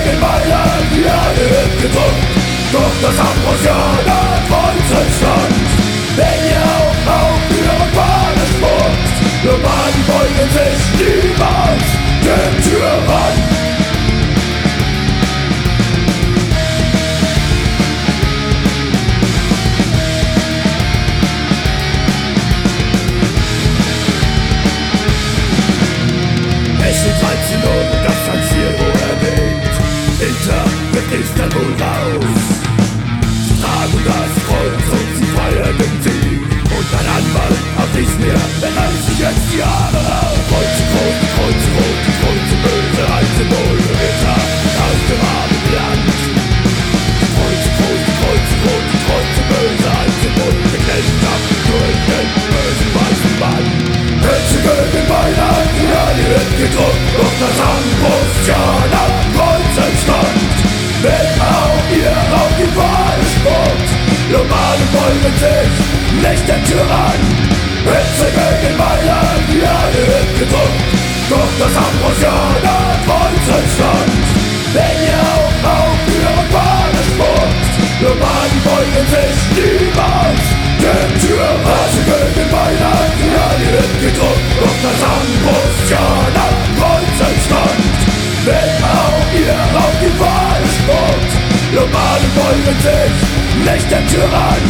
gegen Mailand die Erde gedrückt, doch das Ambrosianer-Kreuz entstand. Wenn ihr auch auf ihre Fahne spuckt, Nomaden beugen sich niemals dem Tyrann. Es steht 13 und das San Siro erwähnt, hinter wird Istanbul raus. Sie tragen das Kreuz und sie feiern den Sieg, und ein Anwalt auf Izmir, der reißt sich jetzt die Haare auf. Kreuze groß, die Kreuze rot, die Kreuze böse, ein Symbol für Ritter aus dem armen Land. Die Kreuze groß, die Kreuze rot, die Kreuze böse, ein Symbol für Knechtschaft durch den bösen weißen Mann. Hetze gegen Mailand, die Erde wird gedrückt, doch das Ambrosianer-Kreuz entstand. Wenn auch ihr auf die Wahl spuckt, Nomaden beugen sich nicht dem Tyrann. Hetze gegen Mailand, die Erde wird gedrückt, doch das Ambrosianer-Kreuz entstand. Wenn ihr auch auf ihre Fahne spuckt, Nomaden beugen sich niemals dem Tyrann. Hetze gegen Mailand, die Erde wird gedrückt, doch das Ambrosianer-Kreuz entstand. Wenn auch ihr auf die Fahne spuckt, Nomaden beugen sich nicht dem Tyrann.